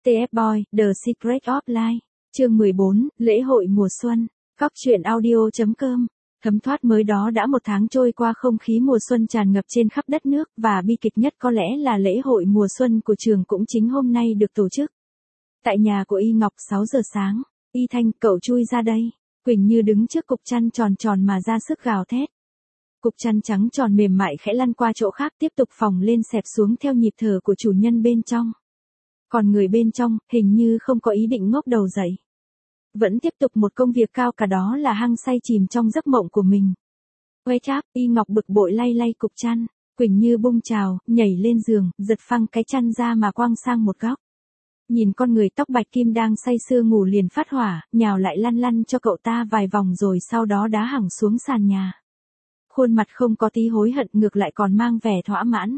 TF Boy, The Secret of Life, chương 14, lễ hội mùa xuân, Cóc truyện audio.com. Thấm thoát mới đó đã một tháng trôi qua, không khí mùa xuân tràn ngập trên khắp đất nước, và bi kịch nhất có lẽ là lễ hội mùa xuân của trường cũng chính hôm nay được tổ chức. Tại nhà của Y Ngọc 6 giờ sáng, Y Thanh, cậu chui ra đây. Quỳnh Như đứng trước cục chăn tròn tròn mà ra sức gào thét. Cục chăn trắng tròn mềm mại khẽ lăn qua chỗ khác, tiếp tục phồng lên xẹp xuống theo nhịp thở của chủ nhân bên trong. Còn người bên trong, hình như không có ý định ngóc đầu dậy. Vẫn tiếp tục một công việc cao cả, đó là hăng say chìm trong giấc mộng của mình. Wake up, Y Ngọc bực bội lay lay cục chăn. Quỳnh Như bung trào, nhảy lên giường, giật phăng cái chăn ra mà quăng sang một góc. Nhìn con người tóc bạch kim đang say sưa ngủ liền phát hỏa, nhào lại lăn lăn cho cậu ta vài vòng rồi sau đó đá hẳng xuống sàn nhà. Khuôn mặt không có tí hối hận, ngược lại còn mang vẻ thỏa mãn.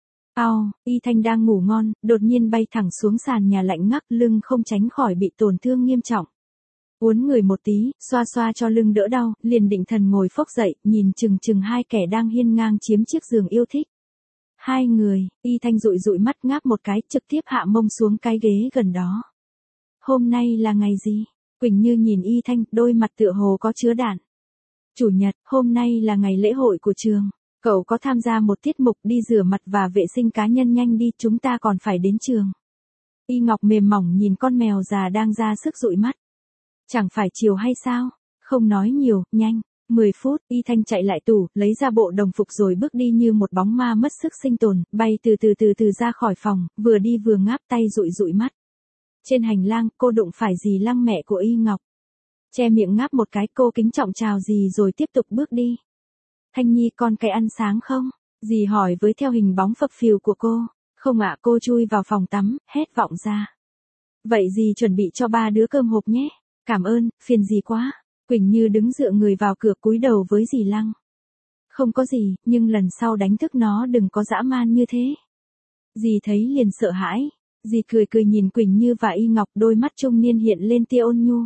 Y Thanh đang ngủ ngon, đột nhiên bay thẳng xuống sàn nhà lạnh ngắt, lưng không tránh khỏi bị tổn thương nghiêm trọng. Uốn người một tí, xoa xoa cho lưng đỡ đau, liền định thần ngồi phốc dậy, nhìn chừng chừng hai kẻ đang hiên ngang chiếm chiếc giường yêu thích. Hai người, Y Thanh dụi dụi mắt ngáp một cái, trực tiếp hạ mông xuống cái ghế gần đó. Hôm nay là ngày gì? Quỳnh Như nhìn Y Thanh, đôi mặt tựa hồ có chứa đạn. Chủ nhật, hôm nay là ngày lễ hội của trường. Cậu có tham gia một tiết mục, đi rửa mặt và vệ sinh cá nhân nhanh đi, chúng ta còn phải đến trường. Y Ngọc mềm mỏng nhìn con mèo già đang ra sức dụi mắt. Chẳng phải chiều hay sao? Không nói nhiều, nhanh. 10 phút, Y Thanh chạy lại tủ, lấy ra bộ đồng phục rồi bước đi như một bóng ma mất sức sinh tồn, bay từ ra khỏi phòng, vừa đi vừa ngáp tay dụi dụi mắt. Trên hành lang, cô đụng phải dì Lăng, mẹ của Y Ngọc. Che miệng ngáp một cái, cô kính trọng chào dì rồi tiếp tục bước đi. Thanh Nhi, con cái ăn sáng không? Dì hỏi với theo hình bóng phập phìu của cô. Không ạ, cô chui vào phòng tắm, hét vọng ra. Vậy dì chuẩn bị cho ba đứa cơm hộp nhé. Cảm ơn, phiền dì quá. Quỳnh Như đứng dựa người vào cửa cúi đầu với dì Lăng. Không có gì, nhưng lần sau đánh thức nó đừng có dã man như thế. Dì thấy liền sợ hãi. Dì cười nhìn Quỳnh Như và Y Ngọc, đôi mắt trung niên hiện lên tia ôn nhu.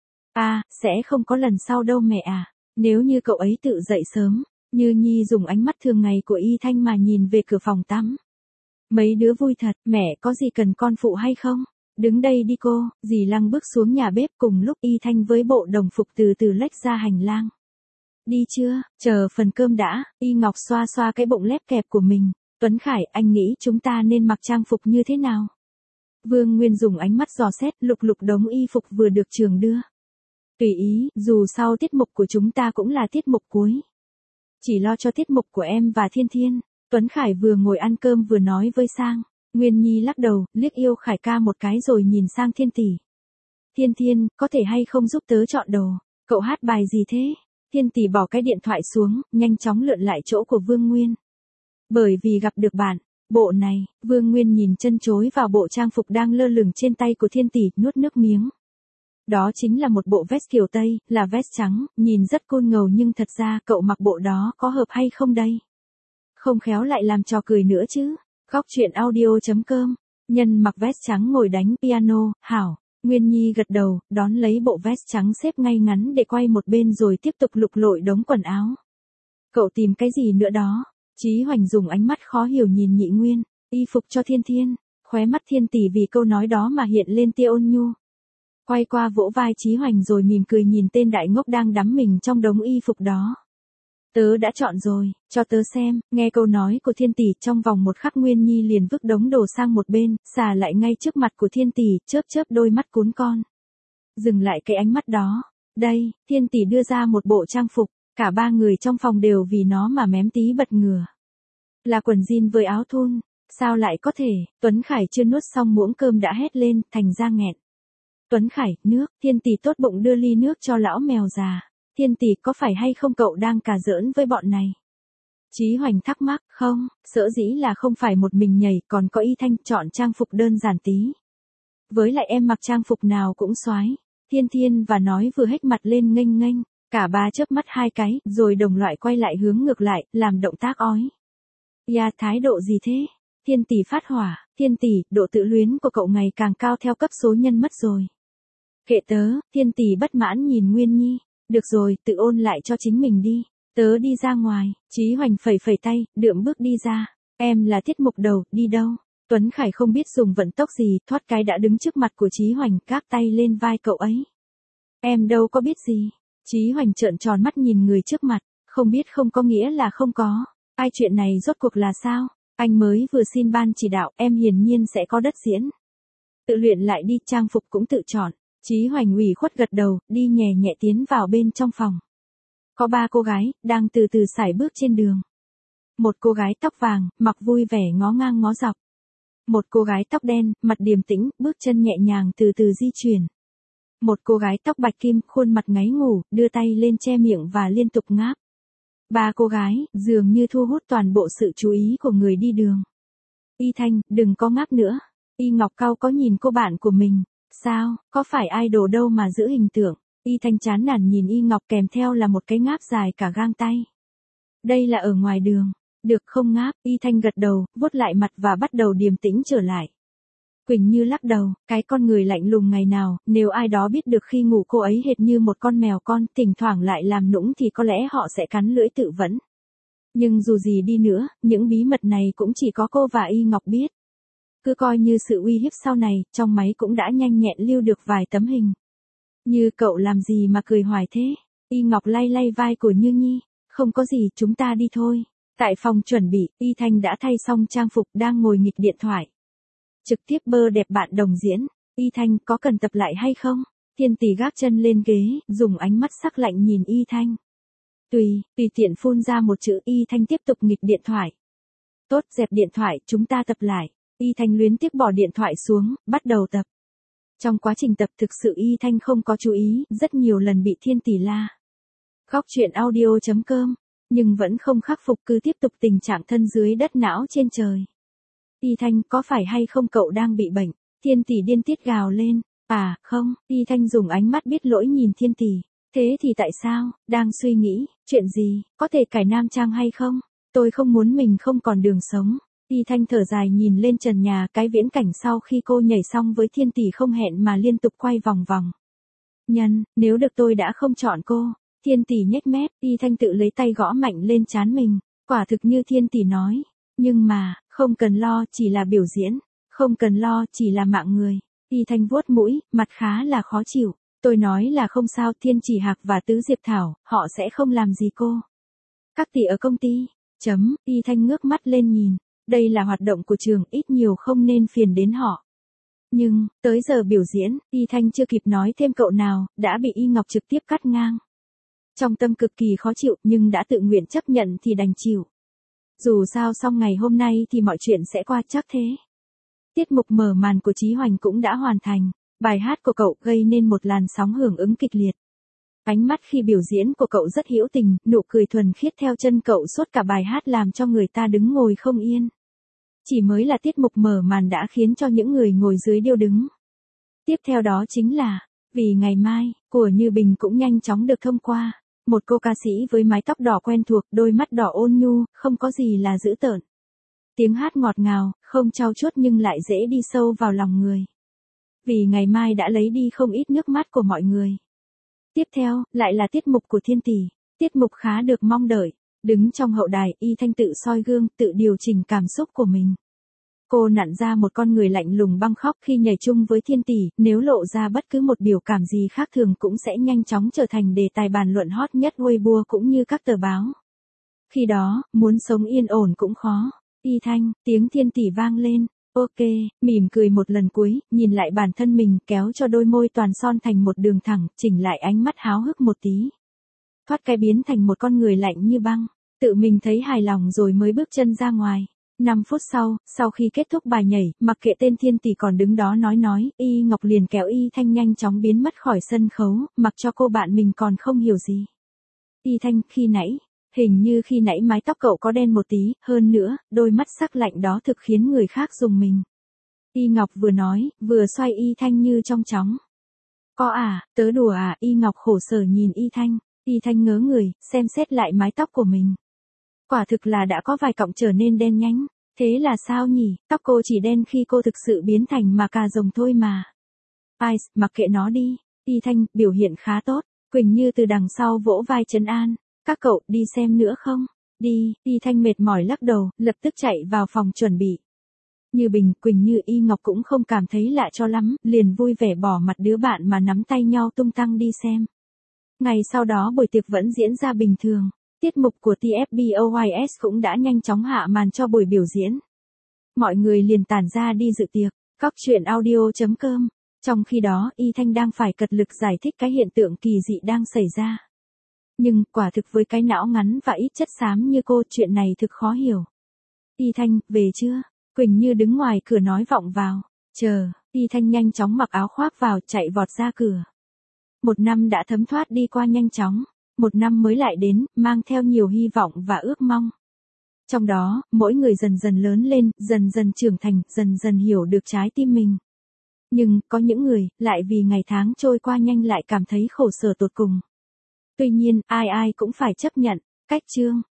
Sẽ không có lần sau đâu mẹ à. Nếu như cậu ấy tự dậy sớm. Như Nhi dùng ánh mắt thường ngày của Y Thanh mà nhìn về cửa phòng tắm. Mấy đứa vui thật, mẹ có gì cần con phụ hay không? Đứng đây đi cô. Dì Lăng bước xuống nhà bếp, cùng lúc Y Thanh với bộ đồng phục từ lách ra hành lang. Đi chưa? Chờ phần cơm đã. Y Ngọc xoa xoa cái bụng lép kẹp của mình. Tuấn Khải, anh nghĩ chúng ta nên mặc trang phục như thế nào? Vương Nguyên dùng ánh mắt dò xét, lục đống y phục vừa được trường đưa. Tùy ý, dù sau tiết mục của chúng ta cũng là tiết mục cuối. Chỉ lo cho tiết mục của em và Thiên Thiên. Tuấn Khải vừa ngồi ăn cơm vừa nói với Sang. Nguyên Nhi lắc đầu, liếc yêu Khải ca một cái rồi nhìn sang Thiên tỷ. Thiên, có thể hay không giúp tớ chọn đồ? Cậu hát bài gì thế? Thiên tỷ bỏ cái điện thoại xuống, nhanh chóng lượn lại chỗ của Vương Nguyên. Bởi vì gặp được bạn, bộ này, Vương Nguyên nhìn chân chối vào bộ trang phục đang lơ lửng trên tay của Thiên tỷ, nuốt nước miếng. Đó chính là một bộ vest kiểu Tây, là vest trắng, nhìn rất cool ngầu, nhưng thật ra cậu mặc bộ đó có hợp hay không đây? Không khéo lại làm trò cười nữa chứ. Cóc truyện audio.com. Nhân mặc vest trắng ngồi đánh piano, hảo. Nguyên Nhi gật đầu, đón lấy bộ vest trắng xếp ngay ngắn để quay một bên rồi tiếp tục lục lội đống quần áo. Cậu tìm cái gì nữa đó? Chí Hoành dùng ánh mắt khó hiểu nhìn Nhị Nguyên. Y phục cho Thiên. Khóe mắt Thiên tỷ vì câu nói đó mà hiện lên tia ôn nhu. Quay qua vỗ vai Chí Hoành rồi mỉm cười nhìn tên đại ngốc đang đắm mình trong đống y phục đó. Tớ đã chọn rồi, cho tớ xem. Nghe câu nói của Thiên tỷ, trong vòng một khắc Nguyên Nhi liền vứt đống đồ sang một bên, xà lại ngay trước mặt của Thiên tỷ, chớp đôi mắt cún con. Dừng lại cái ánh mắt đó. Đây, Thiên tỷ đưa ra một bộ trang phục, cả ba người trong phòng đều vì nó mà mém tí bật ngửa. Là quần jean với áo thun, sao lại có thể? Tuấn Khải chưa nuốt xong muỗng cơm đã hét lên, thành ra nghẹn. Tuấn Khải, nước. Thiên tỷ tốt bụng đưa ly nước cho lão mèo già. Thiên tỷ, có phải hay không cậu đang cà giỡn với bọn này? Chí Hoành thắc mắc, không, sở dĩ là không phải một mình nhảy, còn có Y Thanh, chọn trang phục đơn giản tí. Với lại em mặc trang phục nào cũng soái. Thiên và nói vừa hếch mặt lên nghênh, cả ba chớp mắt hai cái, rồi đồng loại quay lại hướng ngược lại, làm động tác ói. Thái độ gì thế? Thiên tỷ phát hỏa. Thiên tỷ, độ tự luyến của cậu ngày càng cao theo cấp số nhân mất rồi. Kệ tớ. Thiên tỷ bất mãn nhìn Nguyên Nhi. Được rồi, tự ôn lại cho chính mình đi. Tớ đi ra ngoài. Chí Hoành phẩy tay, đượm bước đi ra. Em là tiết mục đầu, đi đâu? Tuấn Khải không biết dùng vận tốc gì, thoát cái đã đứng trước mặt của Chí Hoành, gác tay lên vai cậu ấy. Em đâu có biết gì. Chí Hoành trợn tròn mắt nhìn người trước mặt, không biết không có nghĩa là không có. Ai chuyện này rốt cuộc là sao? Anh mới vừa xin ban chỉ đạo, em hiển nhiên sẽ có đất diễn. Tự luyện lại đi, trang phục cũng tự chọn. Chí Hoành ủy khuất gật đầu, đi nhẹ nhẹ tiến vào bên trong phòng. Có 3 cô gái, đang từ từ sải bước trên đường. Một cô gái tóc vàng, mặc vui vẻ ngó ngang ngó dọc. Một cô gái tóc đen, mặt điềm tĩnh, bước chân nhẹ nhàng từ từ di chuyển. Một cô gái tóc bạch kim, khuôn mặt ngáy ngủ, đưa tay lên che miệng và liên tục ngáp. 3 cô gái, dường như thu hút toàn bộ sự chú ý của người đi đường. Y Thanh, đừng có ngáp nữa. Y Ngọc cau có nhìn cô bạn của mình. Sao, có phải idol đâu mà giữ hình tượng. Y Thanh chán nản nhìn Y Ngọc kèm theo là một cái ngáp dài cả gang tay. Đây là ở ngoài đường. Được không ngáp, Y Thanh gật đầu, vuốt lại mặt và bắt đầu điềm tĩnh trở lại. Quỳnh Như lắc đầu, cái con người lạnh lùng ngày nào, nếu ai đó biết được khi ngủ cô ấy hệt như một con mèo con, thỉnh thoảng lại làm nũng thì có lẽ họ sẽ cắn lưỡi tự vẫn. Nhưng dù gì đi nữa, những bí mật này cũng chỉ có cô và Y Ngọc biết. Cứ coi như sự uy hiếp sau này, trong máy cũng đã nhanh nhẹn lưu được vài tấm hình. Như cậu làm gì mà cười hoài thế? Y Ngọc lay lay vai của Như Nhi, không có gì, chúng ta đi thôi. Tại phòng chuẩn bị, Y Thanh đã thay xong trang phục đang ngồi nghịch điện thoại. Trực tiếp bơ đẹp bạn đồng diễn. Y Thanh, có cần tập lại hay không? Thiên Tỷ gác chân lên ghế, dùng ánh mắt sắc lạnh nhìn Y Thanh. Tùy tiện phun ra một chữ. Y Thanh tiếp tục nghịch điện thoại. Tốt, dẹp điện thoại, chúng ta tập lại. Y Thanh luyến tiếc bỏ điện thoại xuống, bắt đầu tập. Trong quá trình tập thực sự Y Thanh không có chú ý, rất nhiều lần bị Thiên Tỷ la. Góc truyện audio.com, nhưng vẫn không khắc phục, cứ tiếp tục tình trạng thân dưới đất não trên trời. Y Thanh, có phải hay không cậu đang bị bệnh? Thiên Tỷ điên tiết gào lên. À, không. Y Thanh dùng ánh mắt biết lỗi nhìn Thiên Tỷ. Thế thì tại sao? Đang suy nghĩ, chuyện gì, có thể cải nam trang hay không? Tôi không muốn mình không còn đường sống. Y Thanh thở dài nhìn lên trần nhà, cái viễn cảnh sau khi cô nhảy xong với Thiên Tỷ không hẹn mà liên tục quay vòng vòng. Nếu được tôi đã không chọn cô. Thiên Tỷ nhếch mép, Y Thanh tự lấy tay gõ mạnh lên trán mình. Quả thực như Thiên Tỷ nói. Nhưng mà, không cần lo, chỉ là biểu diễn. Không cần lo, chỉ là mạng người. Y Thanh vuốt mũi, mặt khá là khó chịu. Tôi nói là không sao, Thiên Chỉ Hạc và Tứ Diệp Thảo, họ sẽ không làm gì cô. Các tỷ ở công ty. Y Thanh ngước mắt lên nhìn. Đây là hoạt động của trường, ít nhiều không nên phiền đến họ. Nhưng, tới giờ biểu diễn, Y Thanh chưa kịp nói thêm cậu nào, đã bị Y Ngọc trực tiếp cắt ngang. Trong tâm cực kỳ khó chịu, nhưng đã tự nguyện chấp nhận thì đành chịu. Dù sao xong ngày hôm nay thì mọi chuyện sẽ qua chắc thế. Tiết mục mở màn của Chí Hoành cũng đã hoàn thành. Bài hát của cậu gây nên một làn sóng hưởng ứng kịch liệt. Ánh mắt khi biểu diễn của cậu rất hữu tình, nụ cười thuần khiết theo chân cậu suốt cả bài hát làm cho người ta đứng ngồi không yên. Chỉ mới là tiết mục mở màn đã khiến cho những người ngồi dưới điêu đứng. Tiếp theo đó chính là, Vì Ngày Mai, của Như Bình cũng nhanh chóng được thông qua. Một cô ca sĩ với mái tóc đỏ quen thuộc, đôi mắt đỏ ôn nhu, không có gì là dữ tợn. Tiếng hát ngọt ngào, không trau chuốt nhưng lại dễ đi sâu vào lòng người. Vì Ngày Mai đã lấy đi không ít nước mắt của mọi người. Tiếp theo, lại là tiết mục của Thiên Tỷ. Tiết mục khá được mong đợi. Đứng trong hậu đài, Y Thanh tự soi gương, tự điều chỉnh cảm xúc của mình. Cô nặn ra một con người lạnh lùng băng khóc khi nhảy chung với Thiên Tỷ, nếu lộ ra bất cứ một biểu cảm gì khác thường cũng sẽ nhanh chóng trở thành đề tài bàn luận hot nhất Weibo cũng như các tờ báo. Khi đó, muốn sống yên ổn cũng khó. Y Thanh, tiếng Thiên Tỷ vang lên. Ok, mỉm cười một lần cuối, nhìn lại bản thân mình, kéo cho đôi môi toàn son thành một đường thẳng, chỉnh lại ánh mắt háo hức một tí. Thoát cái biến thành một con người lạnh như băng, tự mình thấy hài lòng rồi mới bước chân ra ngoài. 5 phút sau khi kết thúc bài nhảy, mặc kệ tên Thiên Tỷ còn đứng đó nói, Y Ngọc liền kéo Y Thanh nhanh chóng biến mất khỏi sân khấu, mặc cho cô bạn mình còn không hiểu gì. Y Thanh, hình như khi nãy mái tóc cậu có đen một tí, hơn nữa, đôi mắt sắc lạnh đó thực khiến người khác rùng mình. Y Ngọc vừa nói, vừa xoay Y Thanh như trong chóng. Có à, tớ đùa à, Y Ngọc khổ sở nhìn Y Thanh. Y Thanh ngớ người, xem xét lại mái tóc của mình. Quả thực là đã có vài cọng trở nên đen nhánh. Thế là sao nhỉ, tóc cô chỉ đen khi cô thực sự biến thành mà cà rồng thôi mà. Ai, mặc kệ nó đi. Y Thanh, biểu hiện khá tốt. Quỳnh Như từ đằng sau vỗ vai trấn an. Các cậu, đi xem nữa không? Đi. Y Thanh mệt mỏi lắc đầu, lập tức chạy vào phòng chuẩn bị. Như Bình, Quỳnh Như, Y Ngọc cũng không cảm thấy lạ cho lắm, liền vui vẻ bỏ mặt đứa bạn mà nắm tay nhau tung tăng đi xem. Ngày sau đó buổi tiệc vẫn diễn ra bình thường. Tiết mục của TFBOYS cũng đã nhanh chóng hạ màn cho buổi biểu diễn. Mọi người liền tản ra đi dự tiệc. Cóc truyện audio.com. Trong khi đó, Y Thanh đang phải cật lực giải thích cái hiện tượng kỳ dị đang xảy ra. Nhưng, quả thực với cái não ngắn và ít chất xám như cô, chuyện này thực khó hiểu. Y Thanh, về chưa? Quỳnh Như đứng ngoài cửa nói vọng vào. Chờ, Y Thanh nhanh chóng mặc áo khoác vào, chạy vọt ra cửa. Một năm đã thấm thoát đi qua nhanh chóng. Một năm mới lại đến, mang theo nhiều hy vọng và ước mong. Trong đó, mỗi người dần dần lớn lên, dần dần trưởng thành, dần dần hiểu được trái tim mình. Nhưng, có những người, lại vì ngày tháng trôi qua nhanh lại cảm thấy khổ sở tột cùng. Tuy nhiên, ai ai cũng phải chấp nhận. Cách chương